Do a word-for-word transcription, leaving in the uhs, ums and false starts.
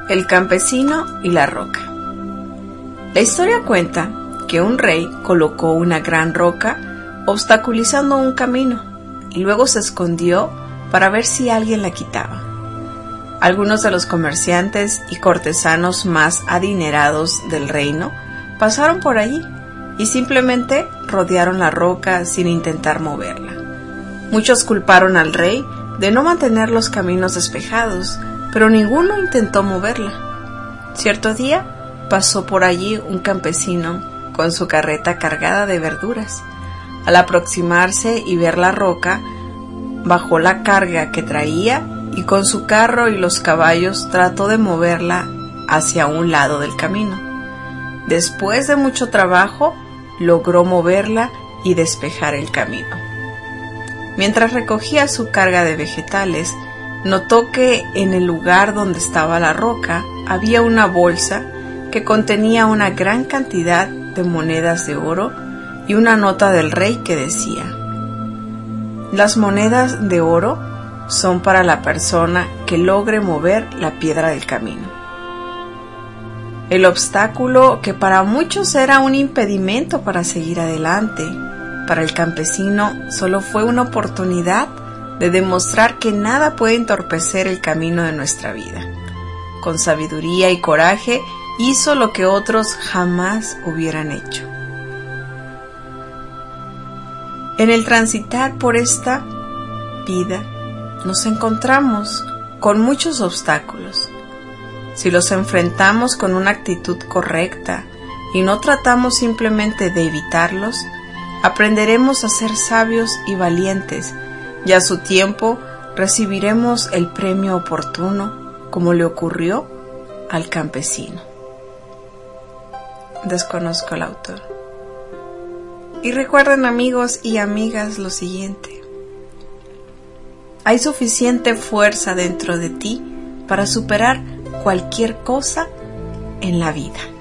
El campesino y la roca. La historia cuenta que un rey colocó una gran roca obstaculizando un camino y luego se escondió para ver si alguien la quitaba. Algunos de los comerciantes y cortesanos más adinerados del reino pasaron por allí y simplemente rodearon la roca sin intentar moverla. Muchos culparon al rey de no mantener los caminos despejados, pero ninguno intentó moverla. Cierto día pasó por allí un campesino con su carreta cargada de verduras. Al aproximarse y ver la roca, bajó la carga que traía y con su carro y los caballos trató de moverla hacia un lado del camino. Después de mucho trabajo, logró moverla y despejar el camino. Mientras recogía su carga de vegetales, notó que en el lugar donde estaba la roca había una bolsa que contenía una gran cantidad de monedas de oro y una nota del rey que decía: las monedas de oro son para la persona que logre mover la piedra del camino. El obstáculo, que para muchos era un impedimento para seguir adelante, para el campesino solo fue una oportunidad de demostrar que nada puede entorpecer el camino de nuestra vida. Con sabiduría y coraje hizo lo que otros jamás hubieran hecho. En el transitar por esta vida nos encontramos con muchos obstáculos. Si los enfrentamos con una actitud correcta y no tratamos simplemente de evitarlos, aprenderemos a ser sabios y valientes, y a su tiempo recibiremos el premio oportuno, como le ocurrió al campesino. Desconozco el autor. Y recuerden, amigos y amigas, lo siguiente: hay suficiente fuerza dentro de ti para superar cualquier cosa en la vida.